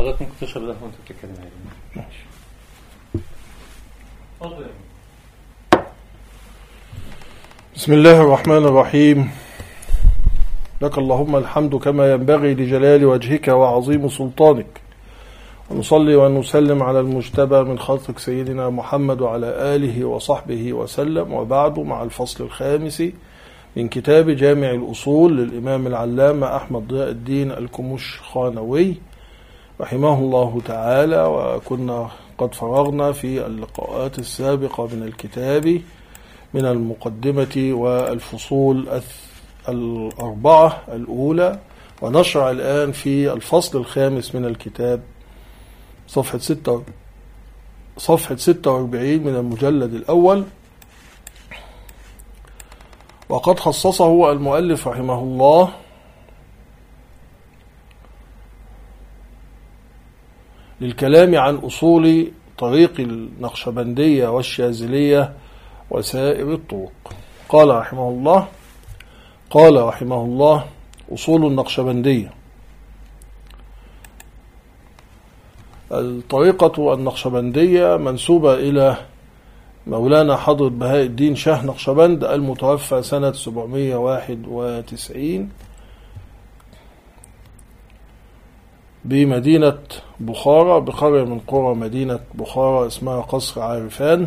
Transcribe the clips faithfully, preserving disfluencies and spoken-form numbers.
حضرتك ممكن تشرب ده وانت بتتكلم عادي. ماشي. اتفضل. بسم الله الرحمن الرحيم. لك اللهم الحمد كما ينبغي لجلال وجهك وعظيم سلطانك، ونصلي ونسلم على المجتبى من خلقك سيدنا محمد وعلى آله وصحبه وسلم، وبعد، مع الفصل الخامس من كتاب جامع الأصول للإمام العلامة أحمد ضياء الدين الكمشخانوي رحمه الله تعالى. وكنا قد فرغنا في اللقاءات السابقة من الكتاب من المقدمة والفصول الأربعة الأولى، ونشرع الآن في الفصل الخامس من الكتاب صفحة ستة صفحة ستة وأربعين من المجلد الأول. وقد خصصه المؤلف رحمه الله للكلام عن أصول طريق النقشبندية والشاذلية وسائر الطرق. قال رحمه الله قال رحمه الله أصول النقشبندية: الطريقة النقشبندية منسوبة إلى مولانا حضرة بهاء الدين شاه نقشبند المتوفى سنة سبعمائة وواحد وتسعين بمدينة بخارى، بقرية من قرى مدينة بخارى اسمها قصر عارفان،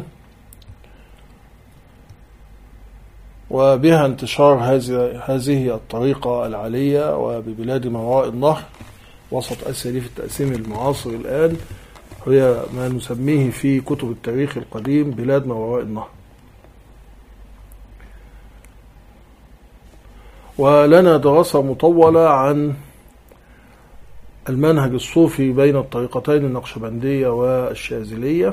وبها انتشار هذه الطريقة العالية وببلاد ما وراء النهر وسط آسيا دي في التقسيم المعاصر الآن، هي ما نسميه في كتب التاريخ القديم بلاد ما وراء النهر. ولنا دراسة مطولة عن المنهج الصوفي بين الطريقتين النقشبندية والشاذلية،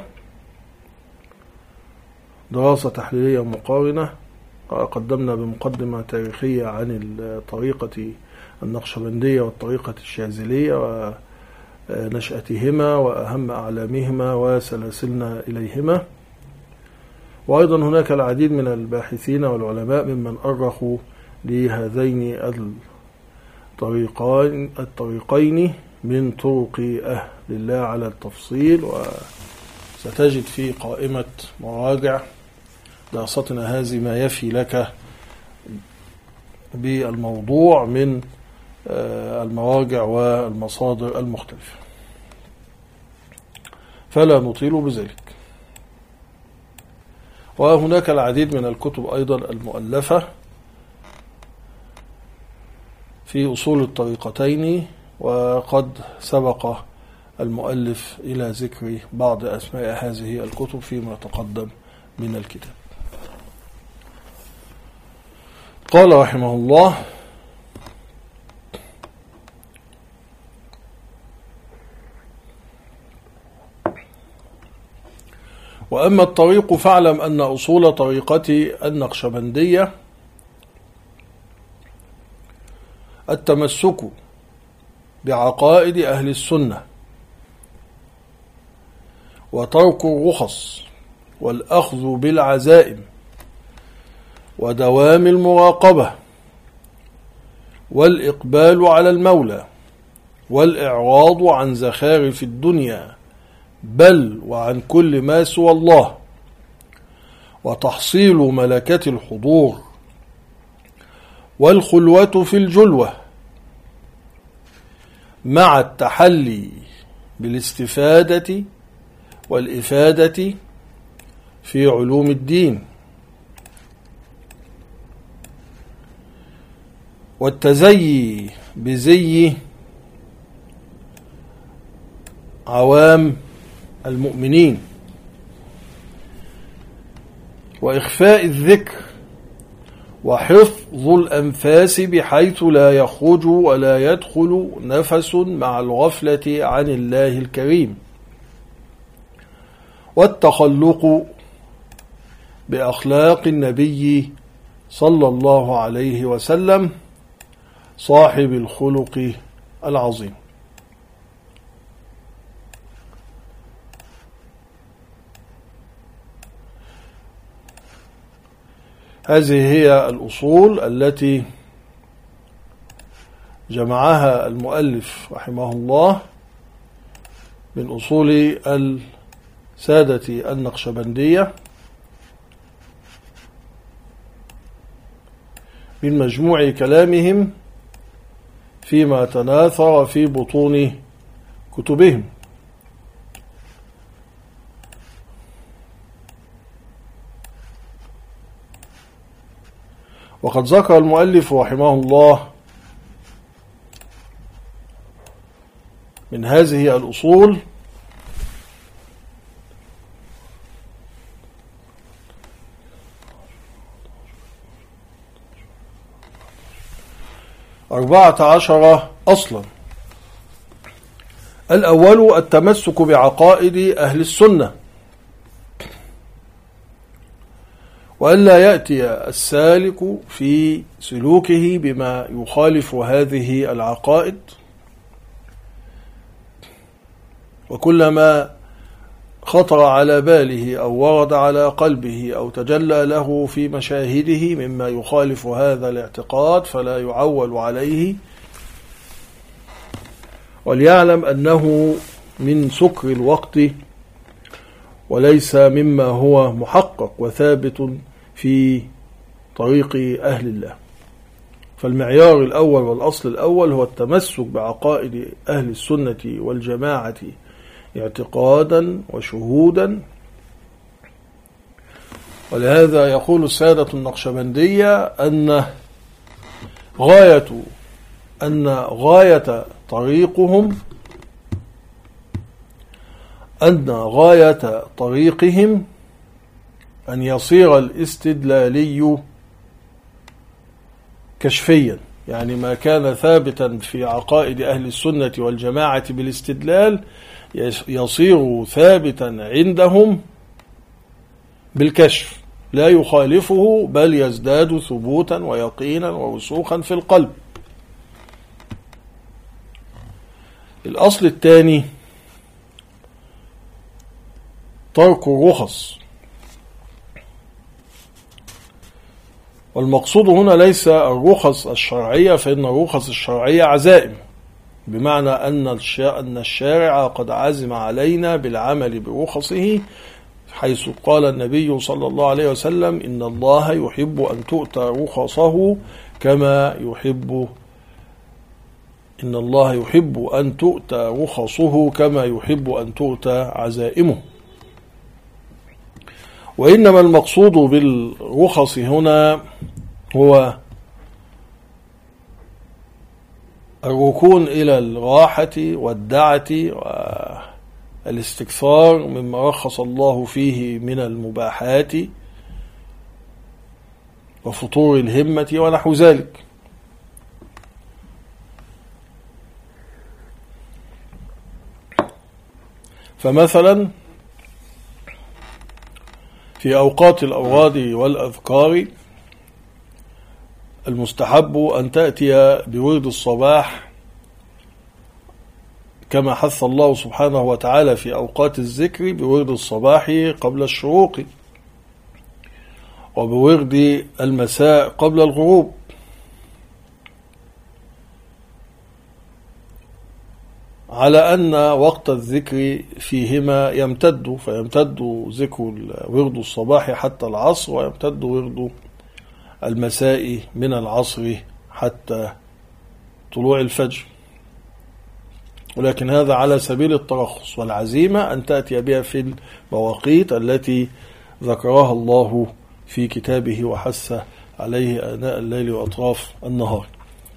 دراسة تحليلية مقارنة. قدمنا بمقدمة تاريخية عن الطريقة النقشبندية والطريقة الشاذلية ونشأتهما وأهم أعلامهما وسلاسلنا إليهما. وأيضا هناك العديد من الباحثين والعلماء ممن أرخوا لهذين الطريقين الطريقين من طرق أهل الله على التفصيل. وستجد في قائمة مراجع دراستنا هذه ما يفي لك بالموضوع من المراجع والمصادر المختلفة، فلا نطيل بذلك. وهناك العديد من الكتب أيضا المؤلفة في أصول الطريقتين، وقد سبق المؤلف إلى ذكر بعض أسماء هذه الكتب فيما تقدم من الكتاب. قال رحمه الله: وأما الطريق فاعلم أن أصول طريقة النقشبندية التمسك بعقائد أهل السنة، وترك الرخص، والأخذ بالعزائم، ودوام المراقبة، والإقبال على المولى، والإعراض عن زخارف الدنيا بل وعن كل ما سوى الله، وتحصيل ملكة الحضور، والخلوة في الجلوة، مع التحلي بالاستفادة والإفادة في علوم الدين، والتزيي بزي عوام المؤمنين، وإخفاء الذكر، وحفظ الأنفاس بحيث لا يخرج ولا يدخل نفس مع الغفلة عن الله الكريم، والتخلق بأخلاق النبي صلى الله عليه وسلم صاحب الخلق العظيم. هذه هي الأصول التي جمعها المؤلف رحمه الله من أصول السادة النقشبندية من مجموع كلامهم فيما تناثر في بطون كتبهم. وقد ذكر المؤلف رحمه الله من هذه الأصول أربعة عشر أصلا. الأول التمسك بعقائد أهل السنة، وألا يأتي السالك في سلوكه بما يخالف هذه العقائد، وكلما خطر على باله أو ورد على قلبه أو تجلى له في مشاهده مما يخالف هذا الاعتقاد فلا يعول عليه، وليعلم أنه من سكر الوقت وليس مما هو محقق وثابت في طريق أهل الله. فالمعيار الأول والأصل الأول هو التمسك بعقائد أهل السنة والجماعة اعتقادا وشهودا. ولهذا يقول السادة النقشبندية أن غاية أن غاية طريقهم أن غاية طريقهم أن يصير الاستدلالي كشفيا، يعني ما كان ثابتا في عقائد أهل السنة والجماعة بالاستدلال يصير ثابتا عندهم بالكشف، لا يخالفه بل يزداد ثبوتا ويقينا ورسوخا في القلب. الأصل الثاني ترك الرخص، والمقصود هنا ليس الرخص الشرعية، فإن الرخص الشرعية عزائم، بمعنى أن الشارع قد عزم علينا بالعمل برخصه، حيث قال النبي صلى الله عليه وسلم إن الله يحب أن تؤتى رخصه كما يحب إن الله يحب أن تؤتى رخصه كما يحب أن تؤتى عزائمه. وإنما المقصود بالرخص هنا هو الركون إلى الراحة والدعة والاستكثار مما رخص الله فيه من المباحات وفطور الهمة ونحو ذلك. فمثلا في أوقات الأوراد والأذكار المستحب أن تأتي بورد الصباح كما حث الله سبحانه وتعالى في أوقات الذكر بورد الصباح قبل الشروق، وبورد المساء قبل الغروب، على أن وقت الذكر فيهما يمتد، فيمتد ذكر ورد الصباح حتى العصر، ويمتد ورد المساء من العصر حتى طلوع الفجر. ولكن هذا على سبيل الترخص، والعزيمة أن تأتي بها في المواقيت التي ذكرها الله في كتابه وحث عليه آناء الليل وأطراف النهار.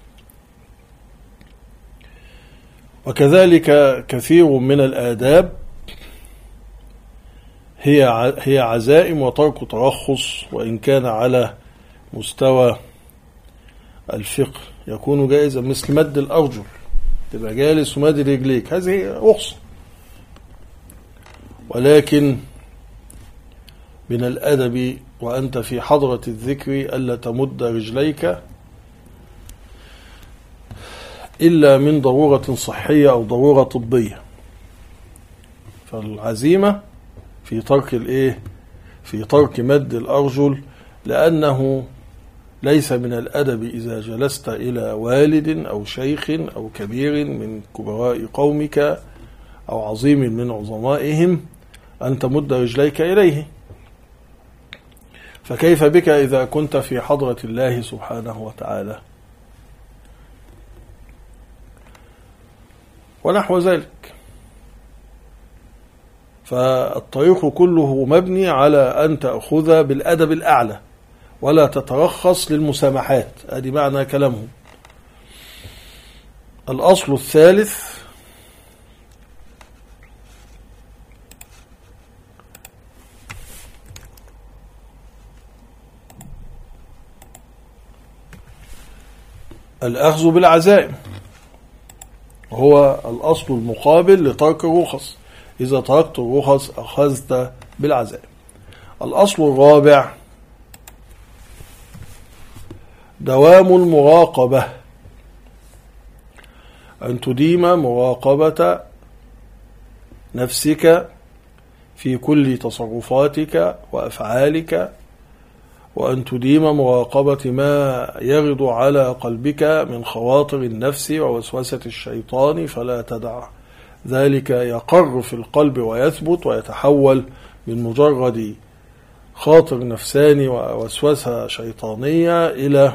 وكذلك كثير من الآداب هي هي عزائم وترك ترخص، وإن كان على مستوى الفقه يكون جائزا، مثل مد الأرجل، تبقى جالس ومد رجليك، هذه رخصة. ولكن من الأدب وأنت في حضرة الذكر ألا تمد رجليك إلا من ضرورة صحية أو ضرورة طبية. فالعزيمة في ترك الإيه؟ في ترك مد الأرجل، لأنه ليس من الأدب إذا جلست إلى والد أو شيخ أو كبير من كبراء قومك أو عظيم من عظمائهم أن تمد رجليك إليه، فكيف بك إذا كنت في حضرة الله سبحانه وتعالى؟ ونحو ذلك. فالطريق كله مبني على أن تأخذ بالأدب الأعلى ولا تترخص للمسامحات. هذه معنى كلامه. الأصل الثالث الأخذ بالعزائم، هو الأصل المقابل لترك الرخص. إذا تركت الرخص أخذت بالعزائم. الأصل الرابع دوام المراقبة، أن تديم مراقبة نفسك في كل تصرفاتك وأفعالك، وأن تديم مراقبة ما يغض على قلبك من خواطر النفس ووسوسة الشيطان، فلا تدع ذلك يقر في القلب ويثبت ويتحول من مجرد خاطر نفساني ووسوسة شيطانية إلى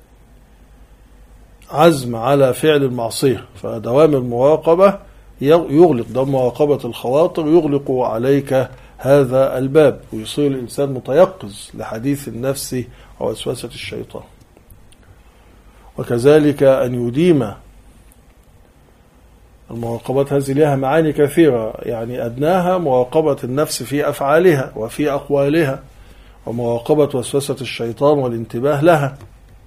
عزم على فعل المعصية. فدوام المراقبة يغلق، دوام مراقبة الخواطر يغلق عليك هذا الباب، ويصير الإنسان متيقظ لحديث النفس ووسوسة الشيطان. وكذلك أن يديم المراقبات. هذه لها معاني كثيرة، يعني أدناها مراقبة النفس في أفعالها وفي أقوالها، ومراقبة وسوسة الشيطان والانتباه لها،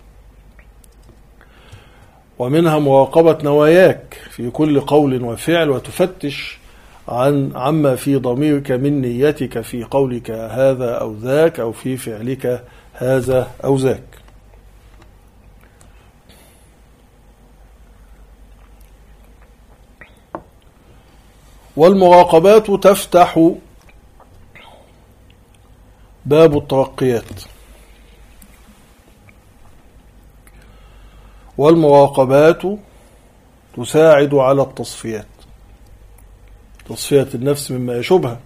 ومنها مراقبة نواياك في كل قول وفعل، وتفتش عن عما في ضميرك من نيتك في قولك هذا أو ذاك، أو في فعلك هذا أو ذاك. والمراقبات تفتح باب الترقيات، والمراقبات تساعد على التصفيات، تصفية النفس مما يشبهها.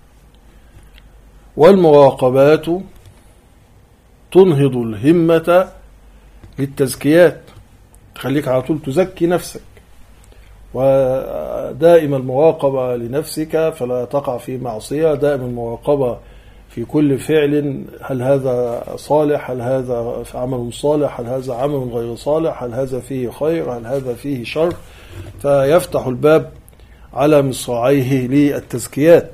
والمراقبات تنهض الهمة للتزكيات، تخليك على طول تزكي نفسك، ودائم المراقبة لنفسك فلا تقع في معصية، دائم المراقبة في كل فعل، هل هذا صالح، هل هذا عمل صالح، هل هذا عمل غير صالح، هل هذا فيه خير، هل هذا فيه شر، فيفتح الباب على مصراعيه للتزكيات.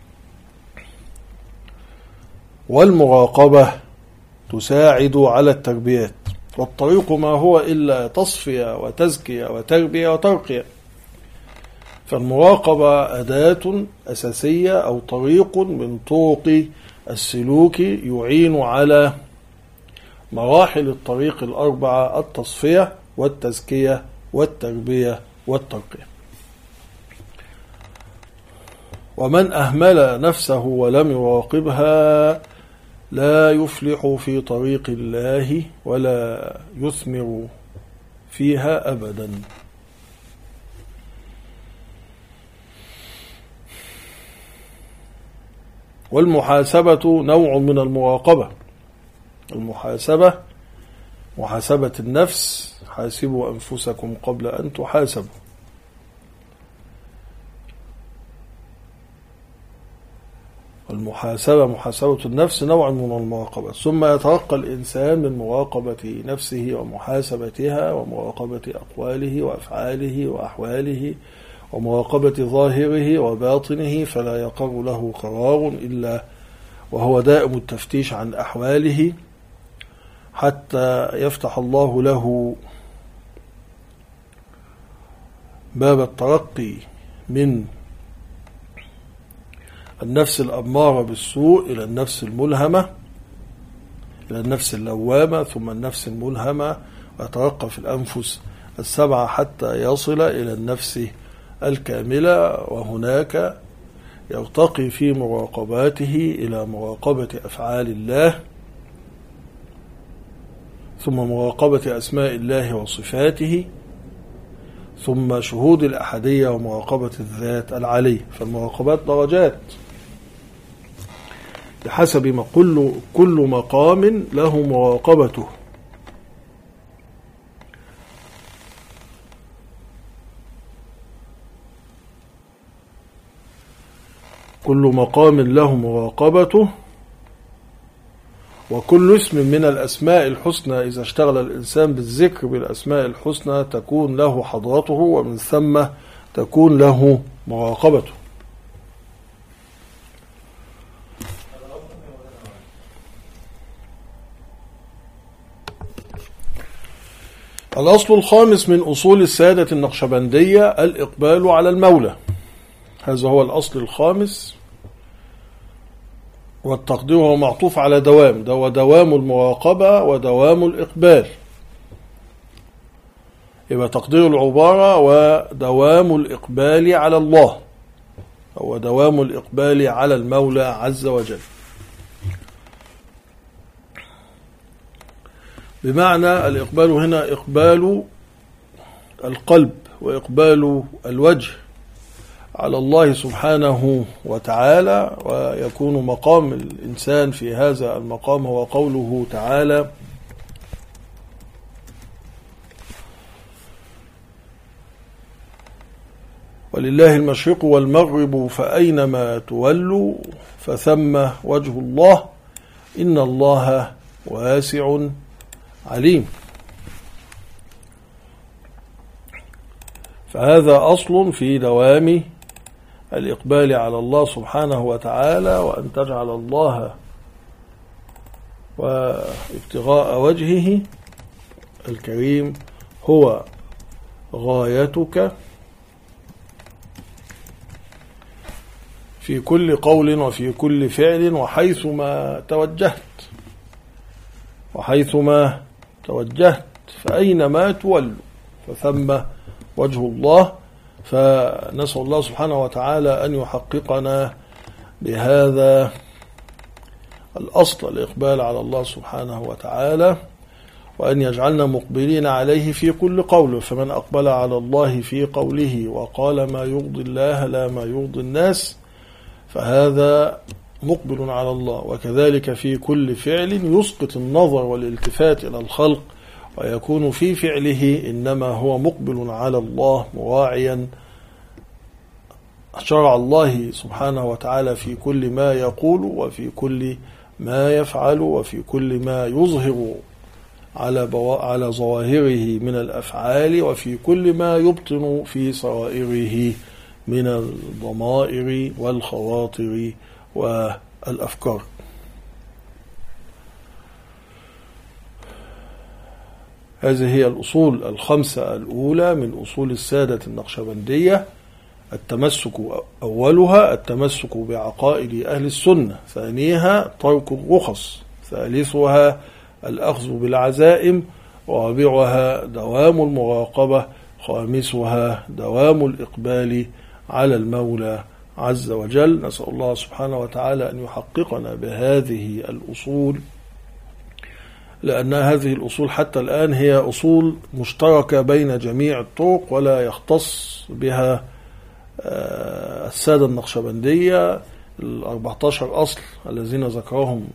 والمراقبة تساعد على التربيات، والطريق ما هو إلا تصفية وتزكية وتربية وترقية. فالمراقبة أداة أساسية أو طريق من طرق السلوك يعين على مراحل الطريق الأربعة: التصفية والتزكية والتربية والترقية. ومن أهمل نفسه ولم يراقبها لا يفلح في طريق الله ولا يثمر فيها أبدا. والمحاسبة نوع من المراقبة. المحاسبة محاسبة النفس، حاسبوا أنفسكم قبل أن تحاسبوا. المحاسبة محاسبة النفس نوع من المراقبة. ثم يترقى الإنسان من مراقبة نفسه ومحاسبتها ومراقبة أقواله وأفعاله وأحواله ومراقبة ظاهره وباطنه، فلا يقر له قرار إلا وهو دائم التفتيش عن أحواله، حتى يفتح الله له باب الترقي من النفس الأمارة بالسوء إلى النفس الملهمة، إلى النفس اللوامة، ثم النفس الملهمة، ويترقى في الأنفس السبعة حتى يصل إلى النفس الكاملة. وهناك يرتقي في مراقباته إلى مراقبة أفعال الله، ثم مراقبة أسماء الله وصفاته، ثم شهود الأحدية ومراقبة الذات العلي. فالمراقبات درجات بحسب ما كل كل مقام له مراقبته. كل مقام له مراقبته. وكل اسم من الأسماء الحسنى إذا اشتغل الإنسان بالذكر بالأسماء الحسنى تكون له حضرته، ومن ثم تكون له مراقبته. الأصل الخامس من أصول السادة النقشبندية الإقبال على المولى. هذا هو الأصل الخامس، والتقدير هو معطوف على دوام، ده ودوام المراقبة ودوام الإقبال. يبقى تقدير العبارة ودوام الإقبال على الله، هو دوام الإقبال على المولى عز وجل. بمعنى الإقبال هنا إقبال القلب وإقبال الوجه على الله سبحانه وتعالى. ويكون مقام الإنسان في هذا المقام هو قوله تعالى: ولله المشرق والمغرب فأينما تولوا فثم وجه الله إن الله واسع عليم. فهذا أصل في دوام الإقبال على الله سبحانه وتعالى، وأن تجعل الله وابتغاء وجهه الكريم هو غايتك في كل قول وفي كل فعل وحيثما توجهت وحيثما توجهت فأينما تولوا فثم وجه الله. فنسأل الله سبحانه وتعالى أن يحققنا بهذا الأصل الإقبال على الله سبحانه وتعالى، وأن يجعلنا مقبلين عليه في كل قول. فمن أقبل على الله في قوله وقال ما يرضي الله لا ما يرضي الناس فهذا مقبل على الله. وكذلك في كل فعل يسقط النظر والالتفات إلى الخلق، ويكون في فعله إنما هو مقبل على الله مراعيا شرع الله سبحانه وتعالى في كل ما يقول وفي كل ما يفعل وفي كل ما يظهر على على ظواهره من الأفعال وفي كل ما يبطن في سرائره من الضمائر والخواطر والأفكار. هذه هي الأصول الخمسة الأولى من أصول السادة النقشبندية. التمسك أولها التمسك بعقائد أهل السنة، ثانيها ترك الرخص، ثالثها الأخذ بالعزائم، رابعها دوام المراقبة، خامسها دوام الإقبال على المولى عز وجل. نسأل الله سبحانه وتعالى أن يحققنا بهذه الأصول، لأن هذه الأصول حتى الآن هي أصول مشتركة بين جميع الطرق، ولا يختص بها السادة النقشبندية الأربعة عشر أصل الذين ذكرهم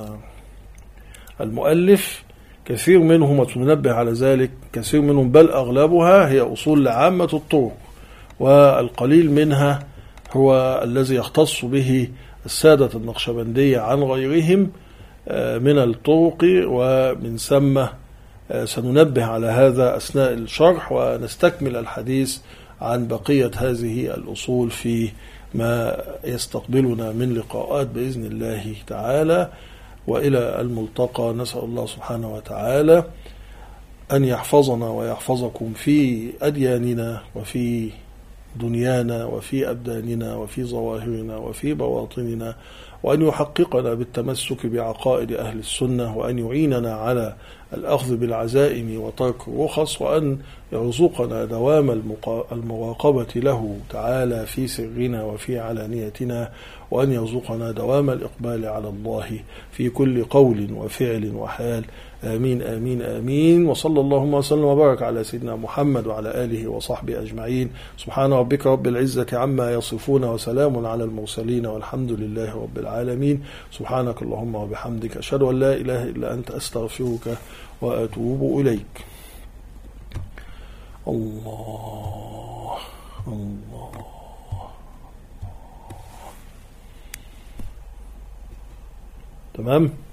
المؤلف. كثير منهم، وتنبه على ذلك، كثير منهم بل أغلبها هي أصول لعامة الطرق، والقليل منها هو الذي يختص به السادة النقشبندية عن غيرهم من الطرق. ومن ثم سننبه على هذا أثناء الشرح، ونستكمل الحديث عن بقية هذه الأصول في ما يستقبلنا من لقاءات بإذن الله تعالى. وإلى الملتقى. نسأل الله سبحانه وتعالى أن يحفظنا ويحفظكم في أدياننا وفي دنيانا وفي أبداننا وفي ظواهرنا وفي بواطننا، وأن يحققنا بالتمسك بعقائد أهل السنة، وأن يعيننا على الأخذ بالعزائم وترك الرخص، وأن يرزقنا دوام المراقبة له تعالى في سرنا وفي علانيتنا، وأن يرزقنا دوام الإقبال على الله في كل قول وفعل وحال. آمين آمين آمين. وصلى اللهم وسلم وبارك على سيدنا محمد وعلى آله وصحبه أجمعين. سبحان ربك رب العزة عما يصفون، وسلام على المرسلين، والحمد لله رب العالمين. سبحانك اللهم وبحمدك، أشهد أن لا إله إلا أنت، أستغفرك وأتوب إليك. الله الله. تمام.